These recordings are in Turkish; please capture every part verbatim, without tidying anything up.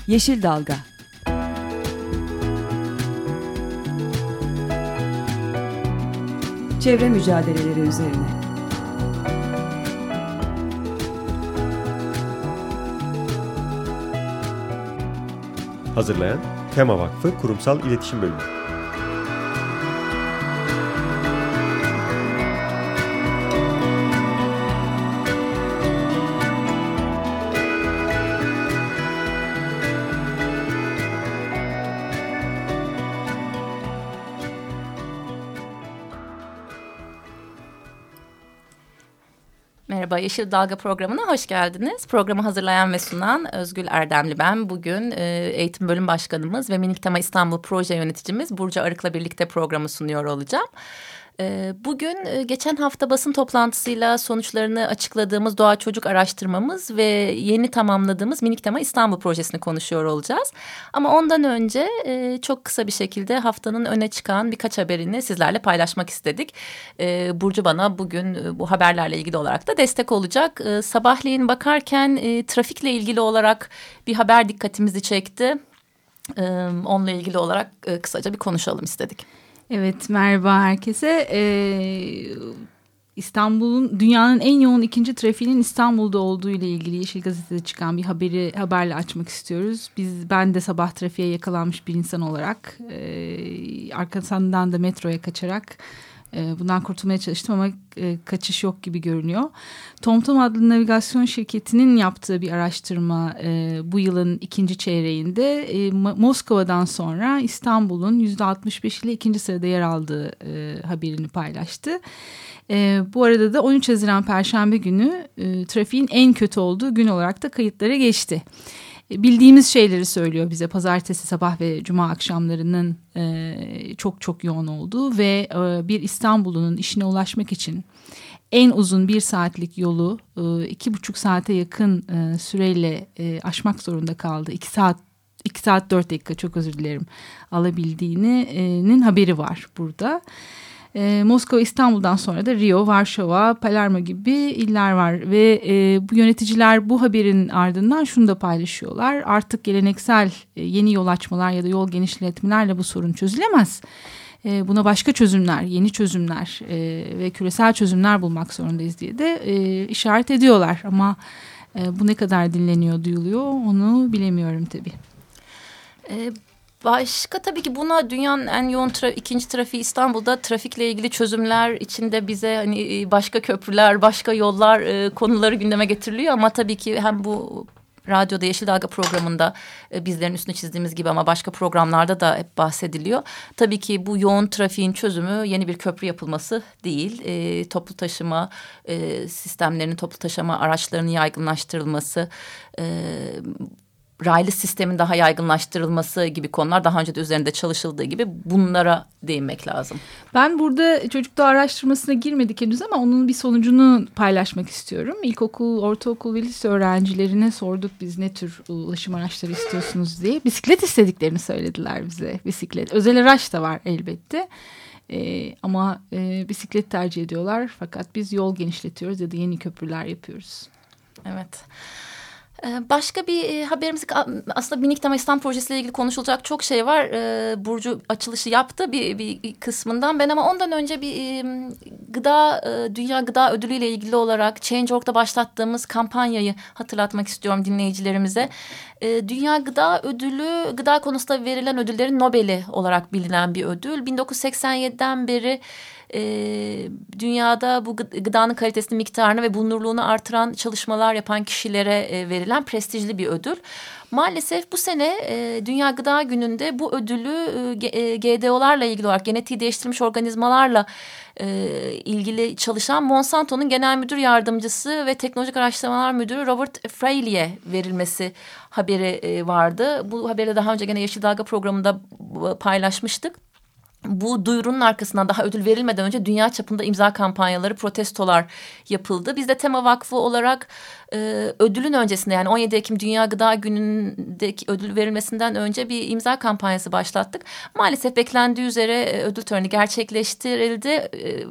Yeşil Dalga. Çevre mücadeleleri üzerine. Hazırlayan Tema Vakfı Kurumsal İletişim Bölümü. Merhaba, Yeşil Dalga programına hoş geldiniz. Programı hazırlayan ve sunan Özgül Erdemli ben. Bugün e, Eğitim Bölüm Başkanımız ve Minik Tema İstanbul Proje Yöneticimiz Burcu Arık'la birlikte programı sunuyor olacağım. E, bugün e, geçen hafta basın toplantısıyla sonuçlarını açıkladığımız Doğa Çocuk araştırmamız ve yeni tamamladığımız Minik Tema İstanbul Projesi'ni konuşuyor olacağız. Ama ondan önce e, çok kısa bir şekilde haftanın öne çıkan birkaç haberini sizlerle paylaşmak istedik. E, Burcu bana bugün e, bu haberlerle ilgili olarak da destek olacak. E, sabahleyin bakarken e, trafikle ilgili olarak bir haber dikkatimizi çekti. E, onunla ilgili olarak e, kısaca bir konuşalım istedik. Evet, merhaba herkese. Ee, İstanbul'un dünyanın en yoğun ikinci trafiğinin İstanbul'da olduğu ile ilgili Yeşil Gazete'de çıkan bir haberi haberle açmak istiyoruz. Biz ben de sabah trafiğe yakalanmış bir insan olarak e, arkasından da metroya kaçarak e, bundan kurtulmaya çalıştım ama e, kaçış yok gibi görünüyor. TomTom adlı navigasyon şirketinin yaptığı bir araştırma e, bu yılın ikinci çeyreğinde e, Moskova'dan sonra İstanbul'un yüzde altmış beş ile ikinci sırada yer aldığı e, haberini paylaştı. E, bu arada da on üç Haziran Perşembe günü e, trafiğin en kötü olduğu gün olarak da kayıtlara geçti. Bildiğimiz şeyleri söylüyor bize. Pazartesi sabah ve cuma akşamlarının e, çok çok yoğun olduğu ve e, bir İstanbul'un işine ulaşmak için en uzun bir saatlik yolu e, iki buçuk saate yakın e, süreyle e, aşmak zorunda kaldı. İki saat iki saat dört dakika çok özür dilerim alabildiğinin haberi var burada. E, Moskova, İstanbul'dan sonra da Rio, Varşova, Palermo gibi iller var ve e, bu yöneticiler bu haberin ardından şunu da paylaşıyorlar. Artık geleneksel e, yeni yol açmalar ya da yol genişletmelerle bu sorun çözülemez. E, buna başka çözümler, yeni çözümler e, ve küresel çözümler bulmak zorundayız diye de e, işaret ediyorlar. Ama e, bu ne kadar dinleniyor, duyuluyor onu bilemiyorum tabii. Evet. Başka tabii ki buna dünyanın en yoğun tra- ikinci trafiği İstanbul'da trafikle ilgili çözümler içinde bize hani başka köprüler, başka yollar e, konuları gündeme getiriliyor. Ama tabii ki hem bu radyoda Yeşil Dalga programında e, bizlerin üstüne çizdiğimiz gibi ama başka programlarda da hep bahsediliyor. Tabii ki bu yoğun trafiğin çözümü yeni bir köprü yapılması değil. E, toplu taşıma e, sistemlerinin, toplu taşıma araçlarının yaygınlaştırılması, E, raylı sistemin daha yaygınlaştırılması gibi konular daha önce de üzerinde çalışıldığı gibi bunlara değinmek lazım. Ben burada çocuk doğa araştırmasına girmedik henüz ama onun bir sonucunu paylaşmak istiyorum. İlkokul, ortaokul ve lise öğrencilerine sorduk biz ne tür ulaşım araçları istiyorsunuz diye. Bisiklet istediklerini söylediler bize. Bisiklet. Özel araç da var elbette. Ee, ama e, bisiklet tercih ediyorlar. Fakat biz yol genişletiyoruz ya da yeni köprüler yapıyoruz. Evet. Başka bir haberimiz aslında Minik Tema İstanbul Projesi ile ilgili konuşulacak çok şey var. Burcu açılışı yaptı bir, bir kısmından ben ama ondan önce bir gıda Dünya Gıda Ödülü ile ilgili olarak Change nokta org'da başlattığımız kampanyayı hatırlatmak istiyorum dinleyicilerimize. Dünya Gıda Ödülü gıda konusunda verilen ödüllerin Nobel'i olarak bilinen bir ödül. bin dokuz yüz seksen yediden beri E, dünyada bu gıdanın kalitesini, miktarını ve bulunurluğunu artıran çalışmalar yapan kişilere e, verilen prestijli bir ödül. Maalesef bu sene e, Dünya Gıda Günü'nde bu ödülü e, G D O'larla ilgili olarak genetiği değiştirilmiş organizmalarla e, ilgili çalışan Monsanto'nun Genel Müdür Yardımcısı ve Teknolojik Araştırmalar Müdürü Robert Fraley'e verilmesi haberi e, vardı. Bu haberi daha önce gene Yeşil Dalga programında paylaşmıştık. bu duyurunun arkasından daha ödül verilmeden önce dünya çapında imza kampanyaları, protestolar yapıldı. Biz de Tema Vakfı olarak e, ödülün öncesinde, yani on yedi Ekim Dünya Gıda Günü'ndeki ödül verilmesinden önce bir imza kampanyası başlattık. Maalesef beklendiği üzere e, ödül töreni gerçekleştirildi. E,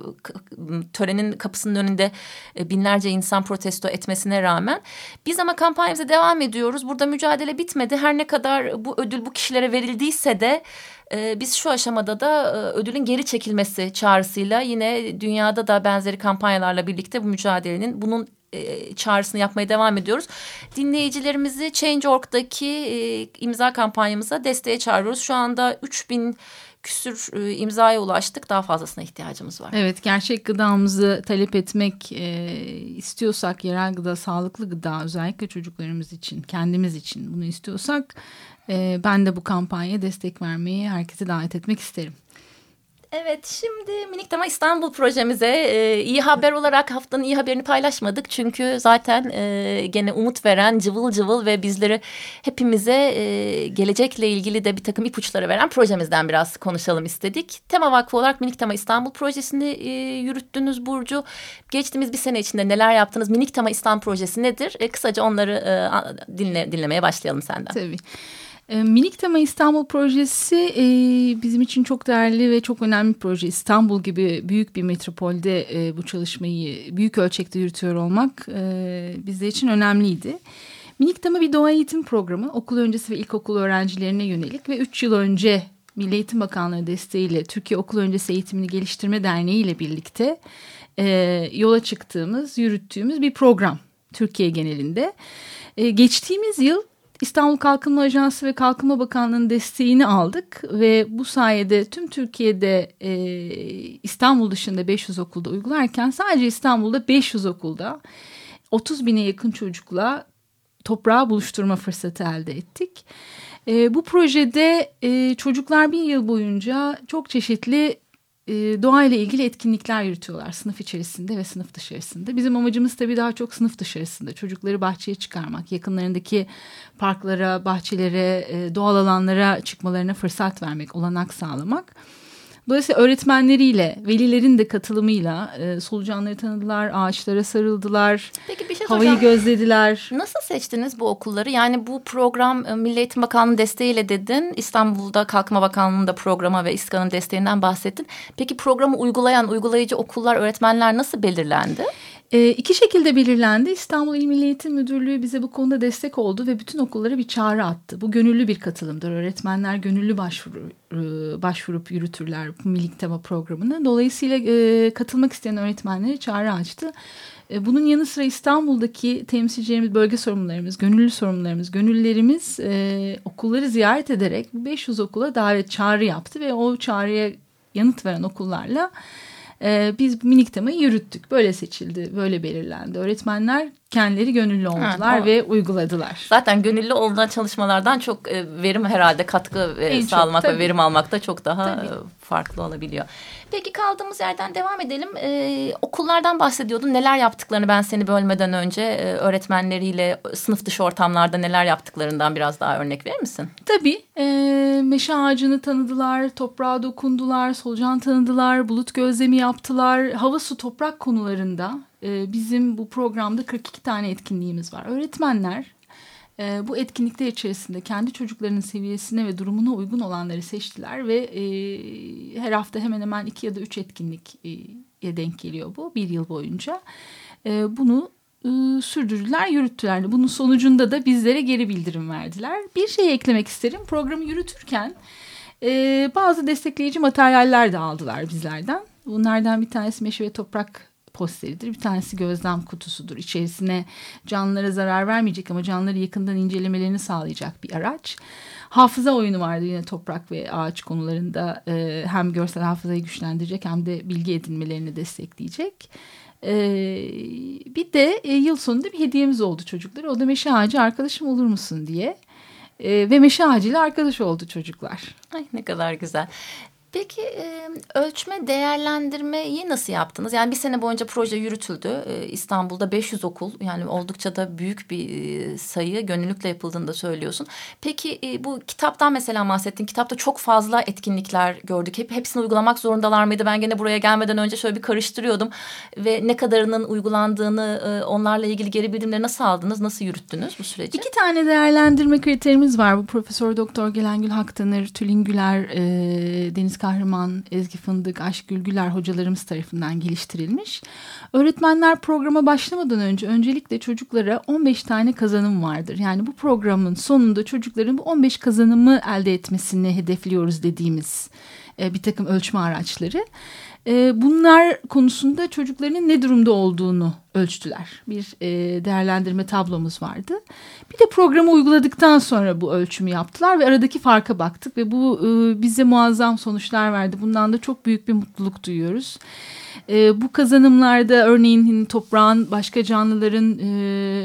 törenin kapısının önünde e, binlerce insan protesto etmesine rağmen. Biz ama kampanyamıza devam ediyoruz. Burada mücadele bitmedi. Her ne kadar bu ödül bu kişilere verildiyse de Ee, biz şu aşamada da e, ödülün geri çekilmesi çağrısıyla yine dünyada da benzeri kampanyalarla birlikte bu mücadelenin bunun e, çağrısını yapmaya devam ediyoruz. Dinleyicilerimizi Change nokta org'daki e, imza kampanyamıza desteğe çağırıyoruz. Şu anda üç bin küsür e, imzaya ulaştık. Daha fazlasına ihtiyacımız var. Evet, gerçek gıdamızı talep etmek e, istiyorsak, yerel gıda, sağlıklı gıda, özellikle çocuklarımız için, kendimiz için bunu istiyorsak e, ben de bu kampanyaya destek vermeyi herkese davet etmek isterim. Evet, şimdi Minik Tema İstanbul projemize e, iyi haber olarak haftanın iyi haberini paylaşmadık. Çünkü zaten e, gene umut veren, cıvıl cıvıl ve bizleri hepimize e, gelecekle ilgili de bir takım ipuçları veren projemizden biraz konuşalım istedik. Tema Vakfı olarak Minik Tema İstanbul projesini e, yürüttünüz Burcu. Geçtiğimiz bir sene içinde neler yaptınız? Minik Tema İstanbul projesi nedir? E, kısaca onları e, dinle, dinlemeye başlayalım senden. Tabii. Minik Tema İstanbul projesi e, bizim için çok değerli ve çok önemli bir proje. İstanbul gibi büyük bir metropolde e, bu çalışmayı büyük ölçekte yürütüyor olmak e, bizler için önemliydi. Minik Tema bir doğa eğitim programı, okul öncesi ve ilkokul öğrencilerine yönelik ve üç yıl önce Milli Eğitim Bakanlığı desteğiyle Türkiye Okul Öncesi Eğitimini Geliştirme Derneği ile birlikte e, yola çıktığımız, yürüttüğümüz bir program Türkiye genelinde. E, geçtiğimiz yıl İstanbul Kalkınma Ajansı ve Kalkınma Bakanlığı'nın desteğini aldık ve bu sayede tüm Türkiye'de e, İstanbul dışında beş yüz okulda uygularken sadece İstanbul'da beş yüz okulda otuz bine yakın çocukla toprağı buluşturma fırsatı elde ettik. E, bu projede e, çocuklar bir yıl boyunca çok çeşitli e, doğayla ilgili etkinlikler yürütüyorlar sınıf içerisinde ve sınıf dışarısında. Bizim amacımız tabii daha çok sınıf dışarısında çocukları bahçeye çıkarmak, yakınlarındaki parklara, bahçelere, e, doğal alanlara çıkmalarına fırsat vermek, olanak sağlamak. Dolayısıyla öğretmenleriyle, velilerin de katılımıyla e, solucanları tanıdılar, ağaçlara sarıldılar, Peki bir şey havayı soracağım. gözlediler. Nasıl seçtiniz bu okulları? Yani bu program Milli Eğitim Bakanlığı desteğiyle dedin. İstanbul'da Kalkınma Bakanlığı'nın da programa ve İSKA'nın desteğinden bahsettin. Peki programı uygulayan, uygulayıcı okullar, öğretmenler nasıl belirlendi? E, iki şekilde belirlendi. İstanbul İl Milli Eğitim Müdürlüğü bize bu konuda destek oldu ve bütün okullara bir çağrı attı. Bu gönüllü bir katılımdır. Öğretmenler gönüllü başvuru, başvurup yürütürler bu Minik Tema programını. Dolayısıyla e, katılmak isteyen öğretmenlere çağrı açtı. E, bunun yanı sıra İstanbul'daki temsilcilerimiz, bölge sorumlularımız, gönüllü sorumlularımız, gönüllülerimiz e, okulları ziyaret ederek bu beş yüz okula davet çağrı yaptı ve o çağrıya yanıt veren okullarla Ee, biz Minik Tema'yı yürüttük. Böyle seçildi, böyle belirlendi. Öğretmenler kendileri gönüllü oldular ha, ve uyguladılar. Zaten gönüllü olunan çalışmalardan çok e, verim herhalde katkı e, sağlamak çok, ve verim almak da çok daha e, farklı olabiliyor. Peki kaldığımız yerden devam edelim. Ee, okullardan bahsediyordun. Neler yaptıklarını ben seni bölmeden önce e, öğretmenleriyle sınıf dışı ortamlarda neler yaptıklarından biraz daha örnek verir misin? Tabii. E, meşe ağacını tanıdılar, toprağa dokundular, solucan tanıdılar, bulut gözlemi yaptılar. Hava, su, toprak konularında e, bizim bu programda kırk iki tane etkinliğimiz var. Öğretmenler e, bu etkinlikler içerisinde kendi çocuklarının seviyesine ve durumuna uygun olanları seçtiler ve e, her hafta hemen hemen iki ya da üç etkinliğe denk geliyor bu bir yıl boyunca. E, bunu e, sürdürdüler, yürüttüler. Bunun sonucunda da bizlere geri bildirim verdiler. Bir şey eklemek isterim. Programı yürütürken e, bazı destekleyici materyaller de aldılar bizlerden. Bunlardan bir tanesi meşe ve toprak posteridir. Bir tanesi gözlem kutusudur. İçerisine canlılara zarar vermeyecek ama canlıları yakından incelemelerini sağlayacak bir araç. Hafıza oyunu vardı yine toprak ve ağaç konularında e, hem görsel hafızayı güçlendirecek hem de bilgi edinmelerini destekleyecek. E, bir de e, yıl sonunda bir hediyemiz oldu çocuklara. O da meşe ağacı arkadaşım olur musun diye. E, ve meşe ağacıyla arkadaş oldu çocuklar. Ay ne kadar güzel. Peki e, ölçme değerlendirmeyi nasıl yaptınız? Yani bir sene boyunca proje yürütüldü. E, İstanbul'da beş yüz okul, yani oldukça da büyük bir e, sayı, gönüllülükle yapıldığını da söylüyorsun. Peki e, bu kitaptan mesela bahsettin. Kitapta çok fazla etkinlikler gördük. Hep hepsini uygulamak zorundalar mıydı? Ben gene buraya gelmeden önce şöyle bir karıştırıyordum. Ve ne kadarının uygulandığını, e, onlarla ilgili geri bildirimleri nasıl aldınız? Nasıl yürüttünüz bu süreci? İki tane değerlendirme kriterimiz var. Bu Profesör Doktor Gelengül Haktanır, Tülin Güler, e, Deniz Kahraman, Ezgi Fındık, Aşkgül Güler hocalarımız tarafından geliştirilmiş. Öğretmenler programa başlamadan önce öncelikle çocuklara on beş tane kazanım vardır. Yani bu programın sonunda çocukların bu on beş kazanımı elde etmesini hedefliyoruz dediğimiz e, bir takım ölçme araçları. E, bunlar konusunda çocukların ne durumda olduğunu ölçtüler. Bir e, değerlendirme tablomuz vardı. Bir de programı uyguladıktan sonra bu ölçümü yaptılar ve aradaki farka baktık ve bu e, bize muazzam sonuçlar verdi. Bundan da çok büyük bir mutluluk duyuyoruz. E, bu kazanımlarda örneğin toprağın başka canlıların e,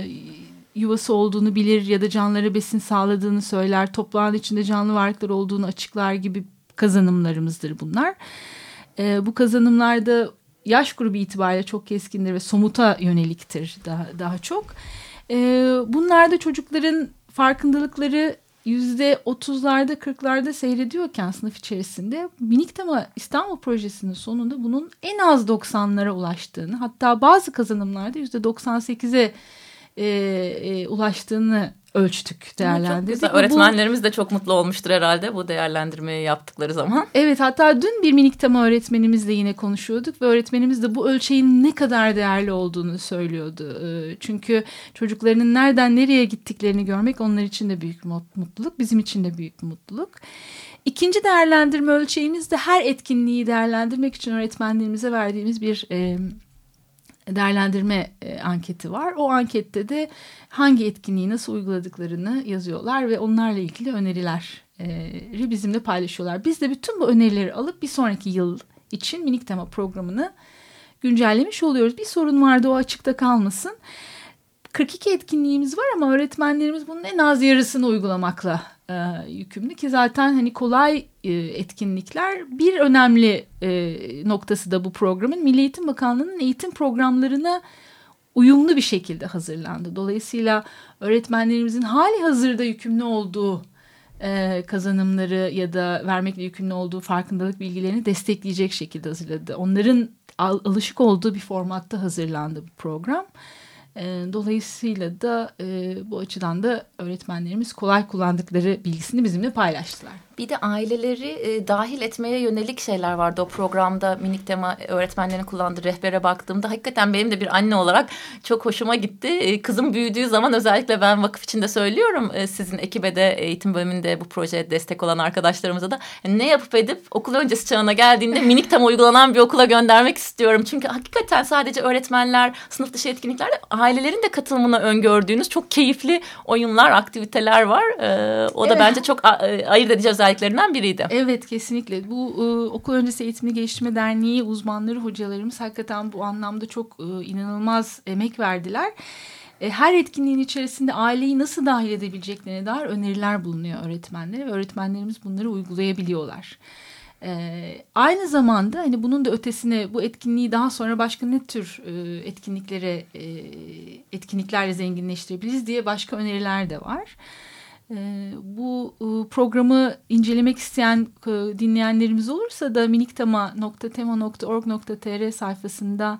yuvası olduğunu bilir ya da canlılara besin sağladığını söyler. Toprağın içinde canlı varlıklar olduğunu açıklar gibi kazanımlarımızdır bunlar. E, bu kazanımlarda yaş grubu itibariyle çok keskindir ve somuta yöneliktir daha, daha çok. E, bunlarda çocukların farkındalıkları yüzde otuzlarda kırklarda seyrediyorken sınıf içerisinde Minik Tema İstanbul projesinin sonunda bunun en az doksanlara ulaştığını, hatta bazı kazanımlarda yüzde doksan sekize e, e, ulaştığını ölçtük, değerlendirdik. Öğretmenlerimiz de çok mutlu olmuştur herhalde bu değerlendirmeyi yaptıkları zaman. Evet, hatta dün bir Minik Tema öğretmenimizle yine konuşuyorduk ve öğretmenimiz de bu ölçeğin ne kadar değerli olduğunu söylüyordu. Çünkü çocuklarının nereden nereye gittiklerini görmek onlar için de büyük bir mutluluk, bizim için de büyük bir mutluluk. İkinci değerlendirme ölçeğimiz de her etkinliği değerlendirmek için öğretmenlerimize verdiğimiz bir e, değerlendirme e, anketi var. O ankette de hangi etkinliği nasıl uyguladıklarını yazıyorlar ve onlarla ilgili önerileri bizimle paylaşıyorlar. Biz de bütün bu önerileri alıp bir sonraki yıl için Minik Tema programını güncellemiş oluyoruz. Bir sorun vardı, o açıkta kalmasın. kırk iki etkinliğimiz var ama öğretmenlerimiz bunun en az yarısını uygulamakla e, yükümlü ki zaten hani kolay e, etkinlikler. Bir önemli e, noktası da bu programın Milli Eğitim Bakanlığı'nın eğitim programlarına uyumlu bir şekilde hazırlandı. Dolayısıyla öğretmenlerimizin hali hazırda yükümlü olduğu e, kazanımları ya da vermekle yükümlü olduğu farkındalık bilgilerini destekleyecek şekilde hazırladı. Onların al, alışık olduğu bir formatta hazırlandı bu program. Dolayısıyla da e, bu açıdan da öğretmenlerimiz kolay kullandıkları bilgisini bizimle paylaştılar. Bir de aileleri e, dahil etmeye yönelik şeyler vardı o programda. Minik Tema öğretmenlerin kullandığı rehbere baktığımda hakikaten benim de bir anne olarak çok hoşuma gitti. E, kızım büyüdüğü zaman özellikle ben vakıf içinde söylüyorum. E, sizin ekibe de eğitim bölümünde bu projeye destek olan arkadaşlarımıza da e, ne yapıp edip okul öncesi çağına geldiğinde Minik Tema uygulanan bir okula göndermek istiyorum. Çünkü hakikaten sadece öğretmenler, sınıf dışı etkinliklerde ailelerin de katılımını öngördüğünüz çok keyifli oyunlar, aktiviteler var. E, o da evet, bence çok a, ayırt edici özelliklerinden biriydi. Evet, kesinlikle. Bu e, Okul Öncesi Eğitimli Geliştirme Derneği uzmanları, hocalarımız hakikaten bu anlamda çok e, inanılmaz emek verdiler. E, her etkinliğin içerisinde aileyi nasıl dahil edebileceklerine dair öneriler bulunuyor öğretmenlere ve öğretmenlerimiz bunları uygulayabiliyorlar. Ee, aynı zamanda hani bunun da ötesine bu etkinliği daha sonra başka ne tür e, etkinliklere e, etkinliklerle zenginleştirebiliriz diye başka öneriler de var. E, bu e, programı incelemek isteyen e, dinleyenlerimiz olursa da miniktema nokta tema nokta org nokta tr sayfasında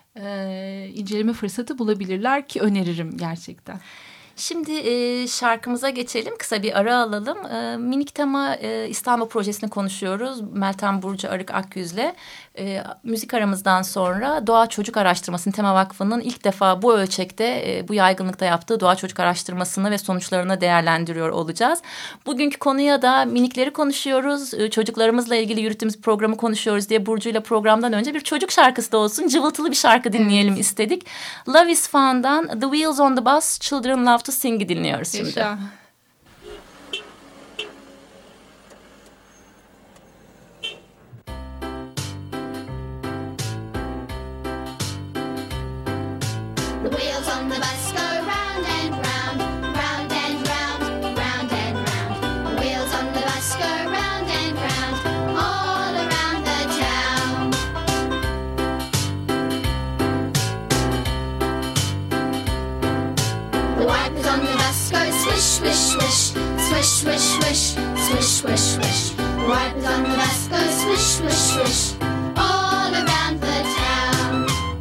e, inceleme fırsatı bulabilirler ki öneririm gerçekten. Şimdi e, şarkımıza geçelim. Kısa bir ara alalım. E, Minik Tema e, İstanbul projesini konuşuyoruz. Meltem Burcu Arık Akyüz'le. E, müzik aramızdan sonra Doğa Çocuk Araştırması'nın Tema Vakfı'nın ilk defa bu ölçekte, e, bu yaygınlıkta yaptığı Doğa Çocuk Araştırması'nı ve sonuçlarını değerlendiriyor olacağız. Bugünkü konuya da minikleri konuşuyoruz. E, çocuklarımızla ilgili yürüttüğümüz programı konuşuyoruz diye Burcu'yla programdan önce bir çocuk şarkısı da olsun, cıvıltılı bir şarkı dinleyelim evet. istedik. Love is Fun'dan The Wheels on the Bus, Children Love to Sing'i dinliyoruz şimdi. Yaşa. The wheels on the bus go round and round, round and round, round and round. The wheels on the bus go round and round, all The wipers on the bus go swish, swish, swish, swish, swish, swish, swish, swish, swish. The wipers on the bus go swish, swish, swish, all around the town.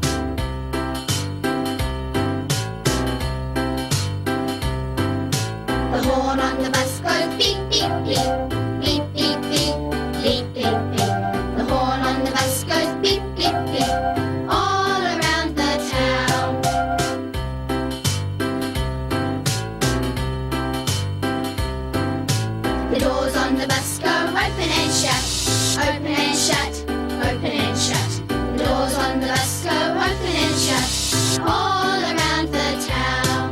The horn on the bus goes beep, beep, beep, beep, beep, beep, beep, beep, beep. The horn on the bus goes beep, beep, beep, all around the town. The doors on the bus go open and shut, open and shut, open and shut. The doors on the bus go open and shut, all around the town.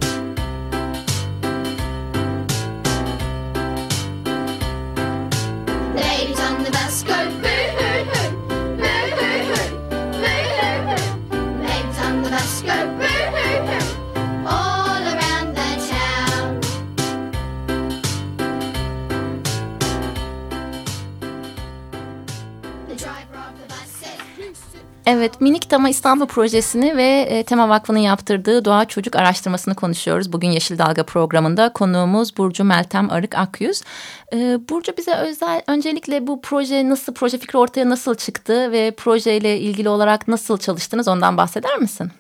The ladies on the bus go boo-hoo-hoo, boo-hoo-hoo, boo-hoo-hoo. The ladies on the bus go boo-hoo-hoo, all around the town. The driver of the bus says, Evet, Minik Tema İstanbul projesini ve e, Tema Vakfı'nın yaptırdığı Doğa Çocuk araştırmasını konuşuyoruz. Bugün Yeşil Dalga programında konuğumuz Burcu Meltem Arık Akyüz. E, Burcu, bize özel öncelikle bu proje nasıl, proje fikri ortaya nasıl çıktı ve projeyle ilgili olarak nasıl çalıştınız, ondan bahseder misin?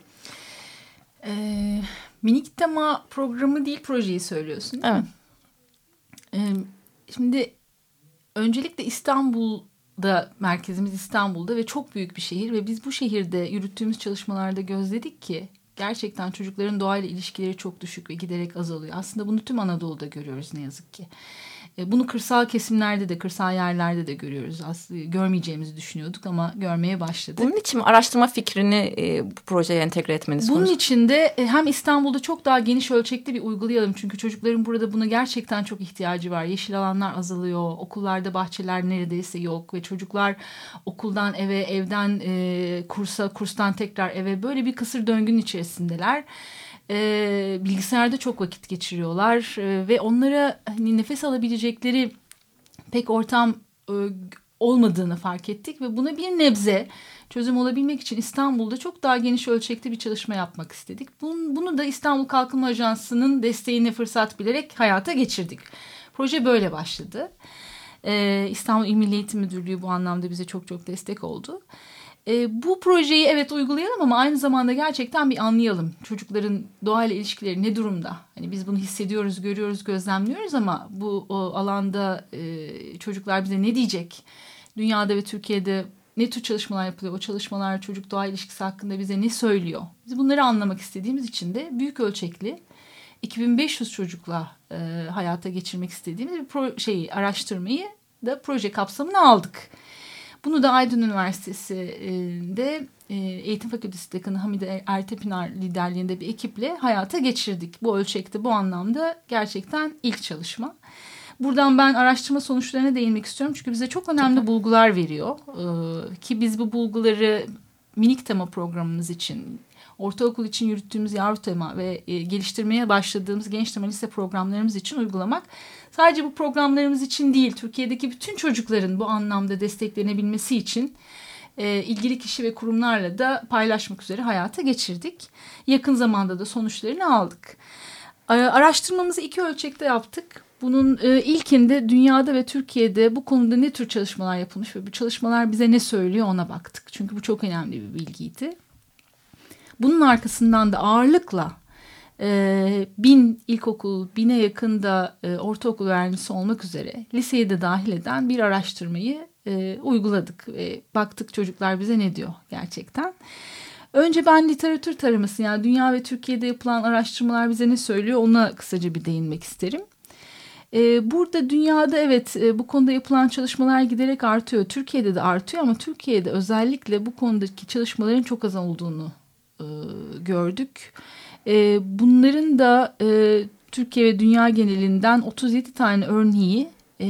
Ee, Minik Tema programı değil, projeyi söylüyorsun değil Evet. mi? Ee, şimdi öncelikle İstanbul'da, merkezimiz İstanbul'da ve çok büyük bir şehir ve biz bu şehirde yürüttüğümüz çalışmalarda gözledik ki gerçekten çocukların doğayla ilişkileri çok düşük ve giderek azalıyor. Aslında bunu tüm Anadolu'da görüyoruz ne yazık ki. Bunu kırsal kesimlerde de, kırsal yerlerde de görüyoruz. Aslında görmeyeceğimizi düşünüyorduk ama görmeye başladık. Bunun için araştırma fikrini e, bu projeye entegre etmeniz Bunun konusu. için de hem İstanbul'da çok daha geniş ölçekli bir uygulayalım. Çünkü çocukların burada buna gerçekten çok ihtiyacı var. Yeşil alanlar azalıyor. Okullarda bahçeler neredeyse yok. Ve çocuklar okuldan eve, evden e, kursa, kurstan tekrar eve, böyle bir kısır döngünün içerisindeler. E, bilgisayarda çok vakit geçiriyorlar. E, ve onlara hani nefes alabilecekleri pek ortam e, olmadığını fark ettik. Ve buna bir nebze çözüm olabilmek için İstanbul'da çok daha geniş ölçekli bir çalışma yapmak istedik. Bunu, bunu da İstanbul Kalkınma Ajansı'nın desteğini fırsat bilerek hayata geçirdik. Proje böyle başladı. Ee, İstanbul İl Milli Eğitim Müdürlüğü bu anlamda bize çok çok destek oldu. Ee, bu projeyi evet uygulayalım ama aynı zamanda gerçekten bir anlayalım. Çocukların doğayla ilişkileri ne durumda? Hani biz bunu hissediyoruz, görüyoruz, gözlemliyoruz ama bu o alanda e, çocuklar bize ne diyecek? Dünyada ve Türkiye'de ne tür çalışmalar yapılıyor? O çalışmalar çocuk doğa ilişkisi hakkında bize ne söylüyor? Biz bunları anlamak istediğimiz için de büyük ölçekli iki bin beş yüz çocukla e, hayata geçirmek istediğimiz bir pro- şeyi, araştırmayı da proje kapsamına aldık. Bunu da Aydın Üniversitesi'nde e, Eğitim Fakültesi Dekanı Hamide Ertepınar liderliğinde bir ekiple hayata geçirdik. Bu ölçekte, bu anlamda gerçekten ilk çalışma. Buradan ben araştırma sonuçlarına değinmek istiyorum. Çünkü bize çok önemli bulgular veriyor. Ee, ki biz bu bulguları Minik Tema programımız için, ortaokul için yürüttüğümüz Yavru Tema ve e, geliştirmeye başladığımız Genç Tema Lise programlarımız için uygulamak. Sadece bu programlarımız için değil, Türkiye'deki bütün çocukların bu anlamda desteklenebilmesi için e, ilgili kişi ve kurumlarla da paylaşmak üzere hayata geçirdik. Yakın zamanda da sonuçlarını aldık. Araştırmamızı iki ölçekte yaptık. Bunun e, ilkinde dünyada ve Türkiye'de bu konuda ne tür çalışmalar yapılmış ve bu çalışmalar bize ne söylüyor ona baktık. Çünkü bu çok önemli bir bilgiydi. Bunun arkasından da ağırlıkla e, bin ilkokul, bine yakın da e, ortaokul öğrencisi olmak üzere liseyi de dahil eden bir araştırmayı e, uyguladık. E, baktık çocuklar bize ne diyor gerçekten. Önce ben literatür taraması, yani dünya ve Türkiye'de yapılan araştırmalar bize ne söylüyor ona kısaca bir değinmek isterim. Burada dünyada evet bu konuda yapılan çalışmalar giderek artıyor. Türkiye'de de artıyor ama Türkiye'de özellikle bu konudaki çalışmaların çok az olduğunu e, gördük. E, bunların da e, Türkiye ve dünya genelinden otuz yedi tane örneği, e,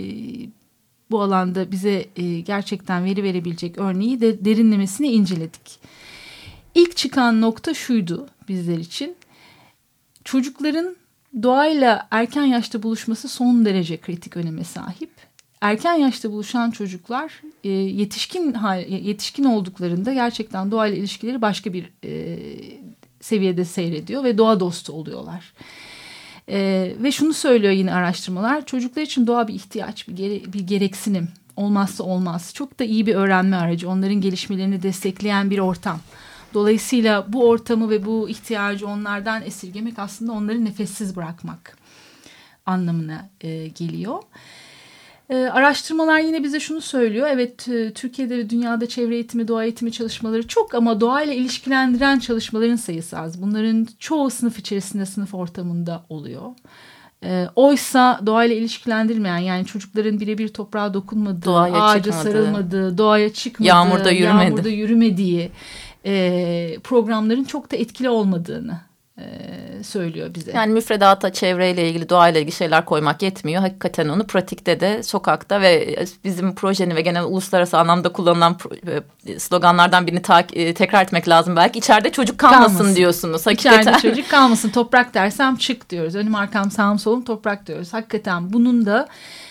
bu alanda bize e, gerçekten veri verebilecek örneği de derinlemesine inceledik. İlk çıkan nokta şuydu bizler için: çocukların doğayla erken yaşta buluşması son derece kritik öneme sahip. Erken yaşta buluşan çocuklar e, yetişkin yetişkin olduklarında gerçekten doğayla ilişkileri başka bir e, seviyede seyrediyor ve doğa dostu oluyorlar. Ee, ve şunu söylüyor yine araştırmalar, çocuklar için doğa bir ihtiyaç, bir, gere, bir gereksinim, olmazsa olmaz. Çok da iyi bir öğrenme aracı, onların gelişmelerini destekleyen bir ortam. Dolayısıyla bu ortamı ve bu ihtiyacı onlardan esirgemek aslında onları nefessiz bırakmak anlamına e, geliyor. E, araştırmalar yine bize şunu söylüyor. Evet, e, Türkiye'de ve dünyada çevre eğitimi, doğa eğitimi çalışmaları çok ama doğayla ilişkilendiren çalışmaların sayısı az. Bunların çoğu sınıf içerisinde, sınıf ortamında oluyor. E, oysa doğayla ilişkilendirilmeyen, yani çocukların birebir toprağa dokunmadığı, doğaya ağaca çıkmadı, sarılmadığı, doğaya çıkmadığı, yağmurda, yürümedi. yağmurda yürümediği e, programların çok da etkili olmadığını e, söylüyor bize. Yani müfredata çevreyle ilgili, doğayla ilgili şeyler koymak yetmiyor. Hakikaten onu pratikte de, sokakta ve bizim projenin ve genel uluslararası anlamda kullanılan sloganlardan birini ta- tekrar etmek lazım belki. İçeride çocuk kalmasın, kalmasın. diyorsunuz. Hakikaten. İçeride çocuk kalmasın. Toprak dersem çık diyoruz. Önüm arkam sağım solum toprak diyoruz. Hakikaten bunun da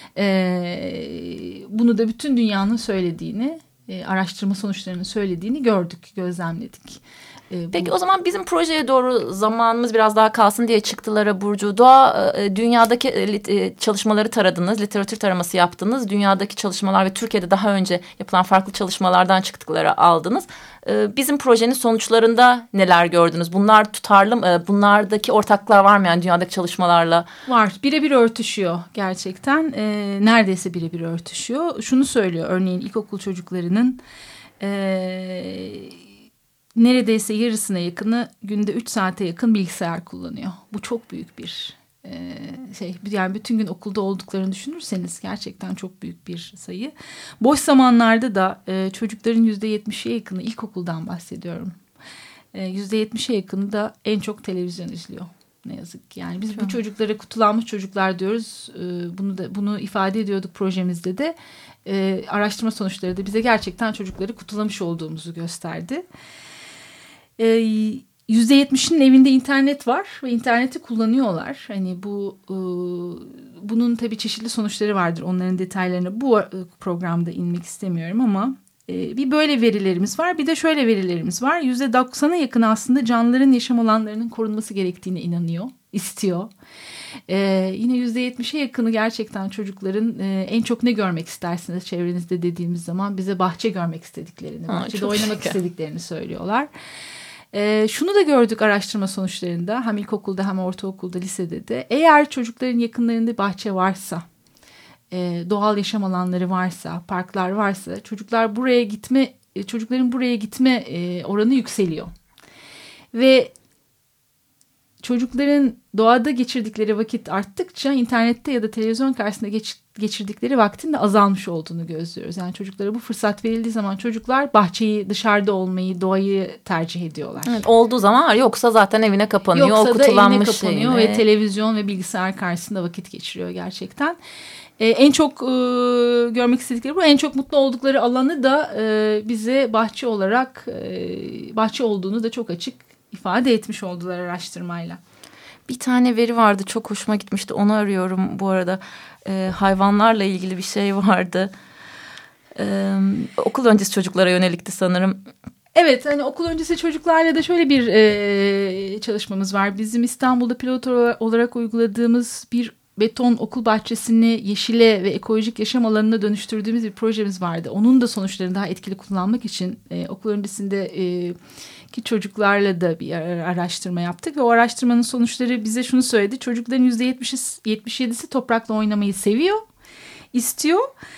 e, bunu da bütün dünyanın söylediğini, e, araştırma sonuçlarının söylediğini gördük, gözlemledik. Peki o zaman bizim projeye doğru zamanımız biraz daha kalsın diye çıktılara Burcu. Doğa, dünyadaki çalışmaları taradınız, literatür taraması yaptınız. Dünyadaki çalışmalar ve Türkiye'de daha önce yapılan farklı çalışmalardan çıktıları aldınız. Bizim projenin sonuçlarında neler gördünüz? Bunlar tutarlı mı? Bunlardaki ortaklıklar var mı yani dünyadaki çalışmalarla? Var. Birebir örtüşüyor gerçekten. E, neredeyse birebir örtüşüyor. Şunu söylüyor örneğin ilkokul çocuklarının E, neredeyse yarısına yakını günde üç saate yakın bilgisayar kullanıyor. Bu çok büyük bir e, şey. Yani bütün gün okulda olduklarını düşünürseniz gerçekten çok büyük bir sayı. Boş zamanlarda da e, çocukların yüzde yetmişe yakını, ilkokuldan bahsediyorum. E, yüzde yetmişe yakını da en çok televizyon izliyor. Ne yazık ki. Yani biz bu çocuklara kutulanmış çocuklar diyoruz. E, bunu da bunu ifade ediyorduk projemizde de. E, araştırma sonuçları da bize gerçekten çocukları kutulamış olduğumuzu gösterdi. yüzde yetmişinin evinde internet var ve interneti kullanıyorlar. Hani bu e, bunun tabii çeşitli sonuçları vardır. Onların detaylarına bu programda inmek istemiyorum ama e, bir böyle verilerimiz var. Bir de şöyle verilerimiz var. yüzde doksana yakın aslında canlıların, yaşam alanlarının korunması gerektiğine inanıyor, istiyor. Ee, yine yüzde yetmişe yakını gerçekten çocukların e, en çok ne görmek istersiniz çevrenizde dediğimiz zaman bize bahçe görmek istediklerini, ha, bahçede oynamak şeker. istediklerini söylüyorlar. Ee, şunu da gördük araştırma sonuçlarında, hem ilkokulda hem ortaokulda, lisede de, eğer çocukların yakınlarında bahçe varsa, e, doğal yaşam alanları varsa, parklar varsa, çocuklar buraya gitme, çocukların buraya gitme e, oranı yükseliyor. Ve çocukların doğada geçirdikleri vakit arttıkça internette ya da televizyon karşısında geç, geçirdikleri vaktin de azalmış olduğunu gözlüyoruz. Yani çocuklara bu fırsat verildiği zaman çocuklar bahçeyi, dışarıda olmayı, doğayı tercih ediyorlar. Evet, olduğu zaman var, yoksa zaten evine kapanıyor. Yoksa da evine kapanıyor şeyine. ve televizyon ve bilgisayar karşısında vakit geçiriyor gerçekten. Ee, en çok e, görmek istedikleri bu. En çok mutlu oldukları alanı da e, bize bahçe olarak, e, bahçe olduğunu da çok açık ifade etmiş oldular araştırmayla. Bir tane veri vardı, çok hoşuma gitmişti, onu arıyorum bu arada. Ee, hayvanlarla ilgili bir şey vardı. Ee, okul öncesi çocuklara yönelikti sanırım. Evet, hani okul öncesi çocuklarla da şöyle bir e, çalışmamız var. Bizim İstanbul'da pilot olarak uyguladığımız bir beton okul bahçesini yeşile ve ekolojik yaşam alanına dönüştürdüğümüz bir projemiz vardı. Onun da sonuçlarını daha etkili kullanmak için e, okul öncesinde e, ki çocuklarla da bir araştırma yaptık ve o araştırmanın sonuçları bize şunu söyledi. Çocukların yüzde yetmiş yedisi toprakla oynamayı seviyor, istiyor.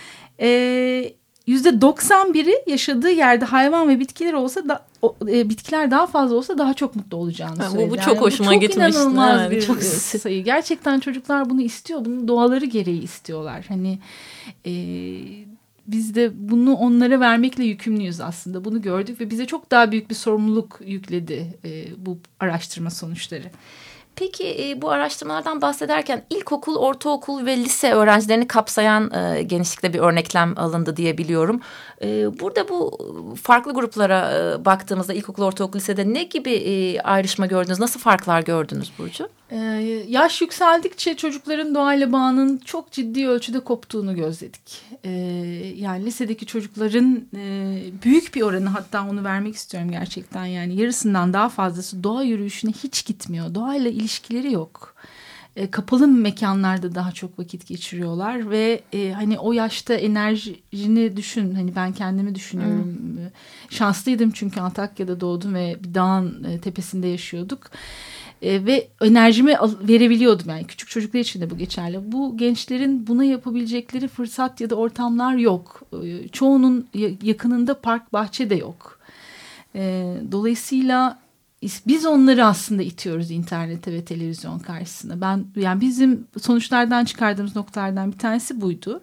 Ee, yüzde doksan biri yaşadığı yerde hayvan ve bitkiler olsa da o, e, bitkiler daha fazla olsa daha çok mutlu olacağını ha, söyledi. Bu, bu çok yani hoşuma bu çok gitmişti. Çok inanılmaz evet, bir çok sayı. Gerçekten çocuklar bunu istiyor. Bunu doğaları gereği istiyorlar. Hani e, biz de bunu onlara vermekle yükümlüyüz aslında. Bunu gördük ve bize çok daha büyük bir sorumluluk yükledi e, bu araştırma sonuçları. Peki e, bu araştırmalardan bahsederken ilkokul, ortaokul ve lise öğrencilerini kapsayan e, genişlikte bir örneklem alındı diye biliyorum. E, burada bu farklı gruplara e, baktığımızda ilkokul, ortaokul, lisede ne gibi e, ayrışma gördünüz? Nasıl farklar gördünüz Burcu? Ee, yaş yükseldikçe çocukların doğayla bağının çok ciddi ölçüde koptuğunu gözledik. Ee, yani lisedeki çocukların e, büyük bir oranı, hatta onu vermek istiyorum gerçekten, yani yarısından daha fazlası doğa yürüyüşüne hiç gitmiyor. Doğayla ilişkileri yok. E, kapalı mekanlarda daha çok vakit geçiriyorlar ve e, hani o yaşta enerjini düşün. Hani ben kendimi düşünüyorum. Hmm. Şanslıydım çünkü Antakya'da doğdum ve bir dağın e, tepesinde yaşıyorduk. E, ve enerjimi al- verebiliyordum, yani küçük çocuklar için de bu geçerli. Bu gençlerin buna yapabilecekleri fırsat ya da ortamlar yok. E, çoğunun yakınında park, bahçe de yok. E, dolayısıyla biz onları aslında itiyoruz internete ve televizyon karşısına. Ben yani bizim sonuçlardan çıkardığımız noktalardan bir tanesi buydu.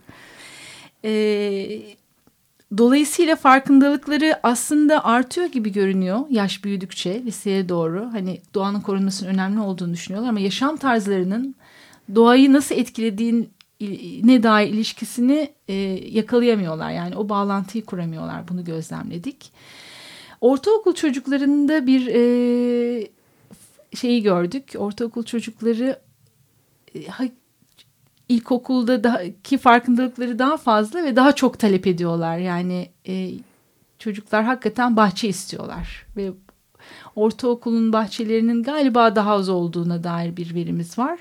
Ee, dolayısıyla farkındalıkları aslında artıyor gibi görünüyor yaş büyüdükçe, liseye doğru. Hani doğanın korunmasının önemli olduğunu düşünüyorlar ama yaşam tarzlarının doğayı nasıl etkilediğine dair ilişkisini e, yakalayamıyorlar. Yani o bağlantıyı kuramıyorlar. Bunu gözlemledik. Ortaokul çocuklarında bir e, şeyi gördük. Ortaokul çocukları e, ilkokuldaki farkındalıkları daha fazla ve daha çok talep ediyorlar. Yani e, çocuklar hakikaten bahçe istiyorlar ve ortaokulun bahçelerinin galiba daha az olduğuna dair bir verimiz var.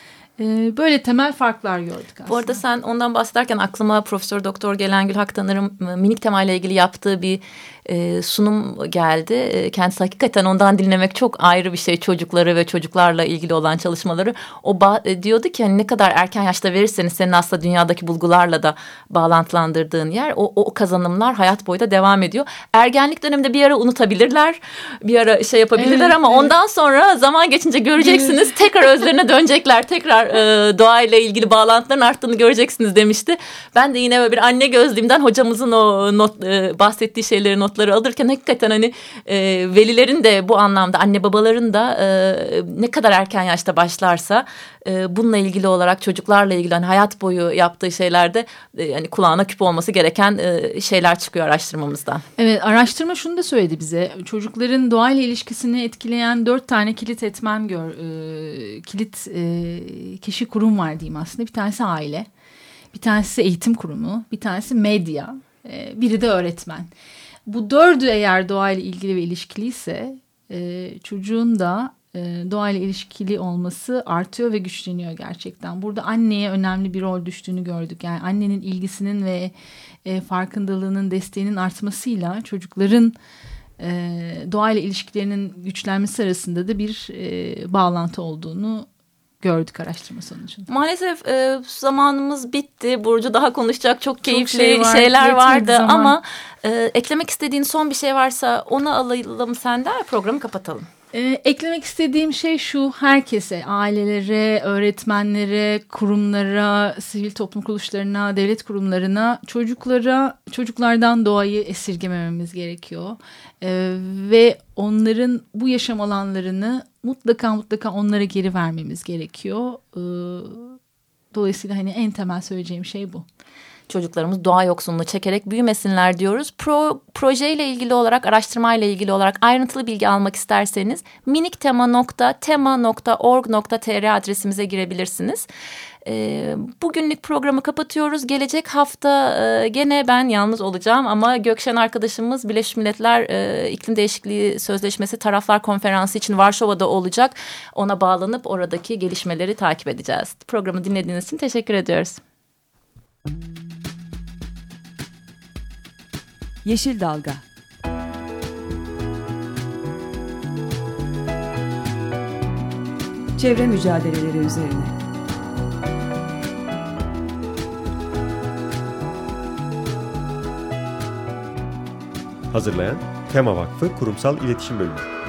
Böyle temel farklar gördük aslında. Bu arada sen ondan bahsederken aklıma Profesör Doktor Gelengül Haktanır'ın minik tema ile ilgili yaptığı bir e, sunum geldi. E, kendisi hakikaten ondan dinlemek çok ayrı bir şey, çocukları ve çocuklarla ilgili olan çalışmaları. O ba- diyordu ki hani ne kadar erken yaşta verirseniz senin aslında dünyadaki bulgularla da bağlantılandırdığın yer, o, o kazanımlar hayat boyu da devam ediyor. Ergenlik döneminde bir ara unutabilirler, bir ara şey yapabilirler, evet, ama evet. Ondan sonra zaman geçince göreceksiniz evet. tekrar özlerine dönecekler, tekrar e, doğayla ilgili bağlantıların arttığını göreceksiniz demişti. Ben de yine böyle bir anne gözlüğümden hocamızın o not, e, bahsettiği şeyleri, notları alırken hakikaten hani e, velilerin de bu anlamda, anne babaların da e, ne kadar erken yaşta başlarsa e, bununla ilgili olarak çocuklarla ilgili hani hayat boyu yaptığı şeylerde e, yani kulağına küp olması gereken e, şeyler çıkıyor araştırmamızdan. Evet, araştırma şunu da söyledi bize. Çocukların doğayla ilişkisini etkileyen dört tane kilit etmen gör, e, kilit e, kişi kurum var diyeyim aslında. Bir tanesi aile, bir tanesi eğitim kurumu, bir tanesi medya, e, biri de öğretmen. Bu dördü eğer doğayla ilgili ve ilişkiliyse e, çocuğun da e, doğayla ilişkili olması artıyor ve güçleniyor gerçekten. Burada anneye önemli bir rol düştüğünü gördük. Yani annenin ilgisinin ve e, farkındalığının, desteğinin artmasıyla çocukların e, doğayla ilişkilerinin güçlenmesi arasında da bir e, bağlantı olduğunu gördük araştırma sonucunda. Maalesef e, zamanımız bitti. Burcu, daha konuşacak çok keyifli çok şey var, şeyler Yetmedi vardı zaman. Ama e, eklemek istediğin son bir şey varsa onu alalım senden, programı kapatalım. Ee, eklemek istediğim şey şu: herkese, ailelere, öğretmenlere, kurumlara, sivil toplum kuruluşlarına, devlet kurumlarına, çocuklara, çocuklardan doğayı esirgemememiz gerekiyor. Ee, ve onların bu yaşam alanlarını mutlaka mutlaka onlara geri vermemiz gerekiyor. Ee, dolayısıyla hani en temel söyleyeceğim şey bu. Çocuklarımız doğa yoksunluğu çekerek büyümesinler diyoruz. Pro, projeyle ilgili olarak, araştırmayla ilgili olarak ayrıntılı bilgi almak isterseniz miniktema nokta tema nokta org nokta tr adresimize girebilirsiniz. E, bugünlük programı kapatıyoruz. Gelecek hafta e, gene ben yalnız olacağım ama Gökşen arkadaşımız Birleşmiş Milletler e, İklim Değişikliği Sözleşmesi Taraflar Konferansı için Varşova'da olacak. Ona bağlanıp oradaki gelişmeleri takip edeceğiz. Programı dinlediğiniz için teşekkür ediyoruz. Yeşil Dalga. Çevre mücadeleleri üzerine. Hazırlayan Tema Vakfı Kurumsal İletişim Bölümü.